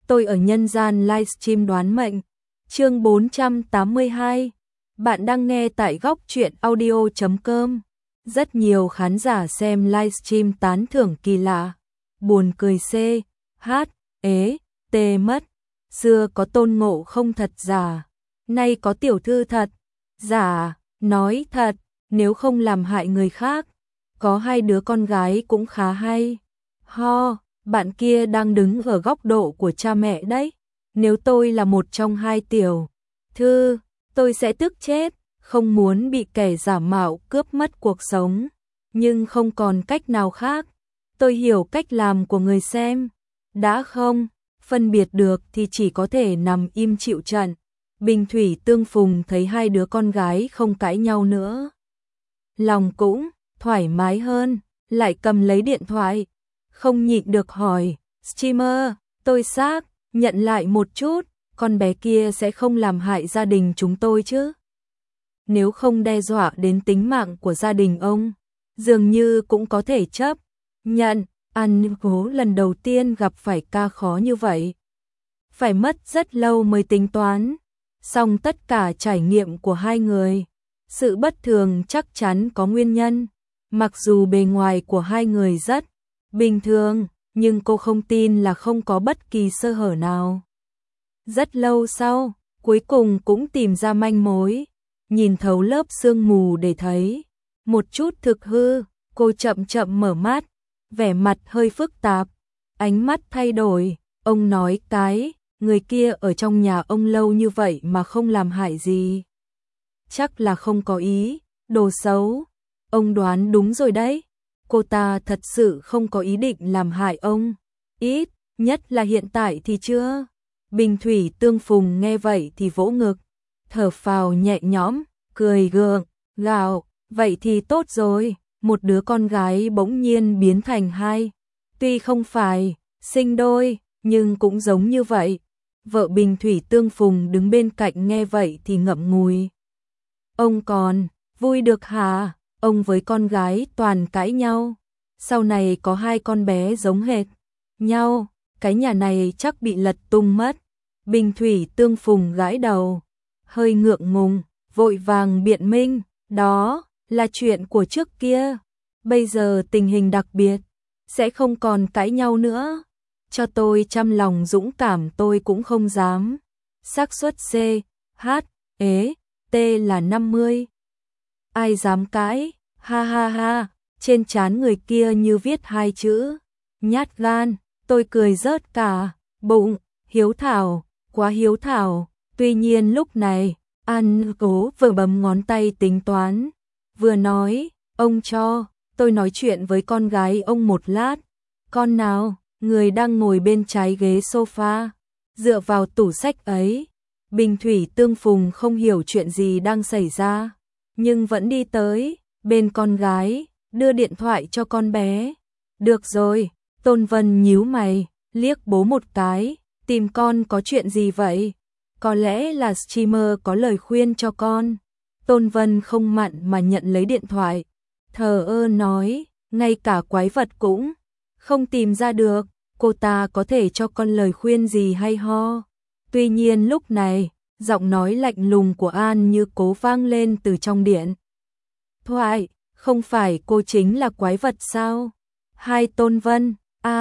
tôi ở nhân gian livestream đoán mệnh. Chương 482. Bạn đang nghe tại góc truyện audio.com. Rất nhiều khán giả xem livestream tán thưởng kỳ lạ. Buồn cười C, H, ế, T mất. Xưa có tôn ngộ không thật giả, nay có tiểu thư thật giả, nói thật, nếu không làm hại người khác. Có hai đứa con gái cũng khá hay. Ho, bạn kia đang đứng ở góc độ của cha mẹ đấy. Nếu tôi là một trong hai tiểu thư, tôi sẽ tức chết, không muốn bị kẻ giả mạo cướp mất cuộc sống. Nhưng không còn cách nào khác. Tôi hiểu cách làm của người xem. Đã không phân biệt được thì chỉ có thể nằm im chịu trận. Bình thủy tương phùng thấy hai đứa con gái không cãi nhau nữa, lòng cũng thoải mái hơn, lại cầm lấy điện thoại, không nhịn được hỏi, streamer, tôi xác nhận lại một chút, con bé kia sẽ không làm hại gia đình chúng tôi chứ? Nếu không đe dọa đến tính mạng của gia đình ông, dường như cũng có thể chấp nhận. Ăn cố lần đầu tiên gặp phải ca khó như vậy, phải mất rất lâu mới tính toán xong tất cả trải nghiệm của hai người. Sự bất thường chắc chắn có nguyên nhân. Mặc dù bề ngoài của hai người rất bình thường, nhưng cô không tin là không có bất kỳ sơ hở nào. Rất lâu sau, cuối cùng cũng tìm ra manh mối. Nhìn thấu lớp sương mù để thấy một chút thực hư, cô chậm chậm mở mắt, vẻ mặt hơi phức tạp, ánh mắt thay đổi. Ông nói cái người kia ở trong nhà ông lâu như vậy mà không làm hại gì, chắc là không có ý đồ xấu. Ông đoán đúng rồi đấy, cô ta thật sự không có ý định làm hại ông, ít nhất là hiện tại thì chưa. Bình thủy tương phùng nghe vậy thì vỗ ngực, thở phào nhẹ nhõm, cười gượng gạo, vậy thì tốt rồi. Một đứa con gái bỗng nhiên biến thành hai, tuy không phải sinh đôi nhưng cũng giống như vậy. Vợ Bình thủy tương phùng đứng bên cạnh nghe vậy thì ngậm ngùi. Ông còn vui được hả? Ông với con gái toàn cãi nhau, sau này có hai con bé giống hệt nhau, cái nhà này chắc bị lật tung mất. Bình thủy tương phùng gãi đầu, hơi ngượng ngùng, vội vàng biện minh, đó là chuyện của trước kia, bây giờ tình hình đặc biệt, sẽ không còn cãi nhau nữa. Cho tôi trăm lòng dũng cảm tôi cũng không dám. Xác suất C, H, ế, T là 50. Ai dám cãi? Ha ha ha, trên trán người kia như viết hai chữ nhát gan. Tôi cười rớt cả bụng, hiếu thảo, quá hiếu thảo. Tuy nhiên lúc này, An Cố vừa bấm ngón tay tính toán, vừa nói, ông cho tôi nói chuyện với con gái ông một lát. Con nào? Người đang ngồi bên trái ghế sofa, dựa vào tủ sách ấy. Bình thủy tương phùng không hiểu chuyện gì đang xảy ra, nhưng vẫn đi tới bên con gái, đưa điện thoại cho con bé. Được rồi, Tôn Vân nhíu mày, liếc bố một cái, tìm con có chuyện gì vậy? Có lẽ là streamer có lời khuyên cho con. Tôn Vân không mặn mà nhận lấy điện thoại, thờ ơ nói, ngay cả quái vật cũng không tìm ra được, cô ta có thể cho con lời khuyên gì hay ho? Tuy nhiên lúc này, giọng nói lạnh lùng của An Như Cố vang lên từ trong điện thoại, không phải cô chính là quái vật sao? Hai Tôn Vân,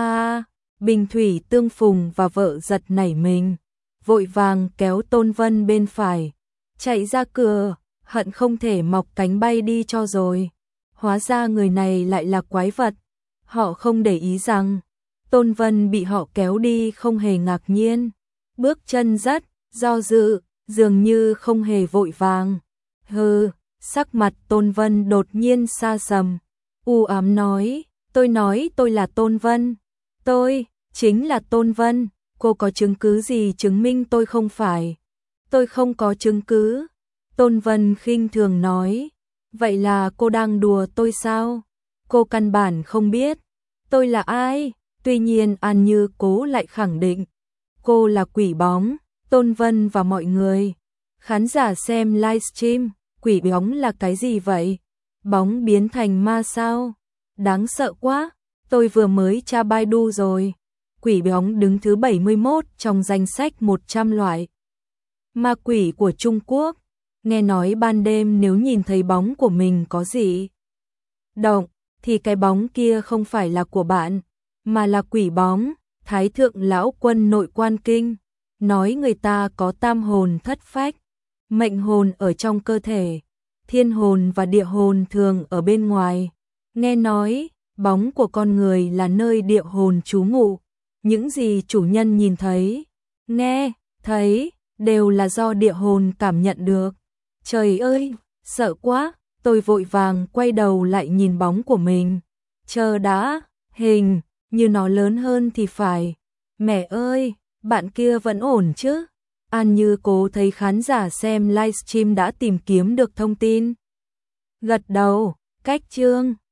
Bình thủy tương phùng và vợ giật nảy mình, vội vàng kéo Tôn Vân bên phải, chạy ra cửa, hận không thể mọc cánh bay đi cho rồi. Hóa ra người này lại là quái vật. Họ không để ý rằng Tôn Vân bị họ kéo đi không hề ngạc nhiên, bước chân rất do dự, dường như không hề vội vàng. Hừ, sắc mặt Tôn Vân đột nhiên xa sầm, u ám nói tôi là Tôn Vân, tôi chính là Tôn Vân, cô có chứng cứ gì chứng minh tôi không phải? Tôi không có chứng cứ. Tôn Vân khinh thường nói, vậy là cô đang đùa tôi sao? Cô căn bản không biết tôi là ai. Tuy nhiên An Như Cố lại khẳng định cô là quỷ bóng. Tôn Vân và mọi người khán giả xem livestream, quỷ bóng là cái gì vậy? Bóng biến thành ma sao? Đáng sợ quá. Tôi vừa mới tra Baidu rồi, quỷ bóng đứng thứ 71 trong danh sách 100 loại ma quỷ của Trung Quốc. Nghe nói ban đêm nếu nhìn thấy bóng của mình có gì động, thì cái bóng kia không phải là của bạn, mà là quỷ bóng. Thái thượng lão quân nội quan kinh, nói người ta có tam hồn thất phách, mệnh hồn ở trong cơ thể, thiên hồn và địa hồn thường ở bên ngoài. Nghe nói, bóng của con người là nơi địa hồn trú ngụ, những gì chủ nhân nhìn thấy, nghe, thấy, đều là do địa hồn cảm nhận được. Trời ơi, sợ quá, tôi vội vàng quay đầu lại nhìn bóng của mình. Chờ đã, hình như nó lớn hơn thì phải. Mẹ ơi, bạn kia vẫn ổn chứ? An Như cố thấy khán giả xem livestream đã tìm kiếm được thông tin. Gật đầu, cách chương.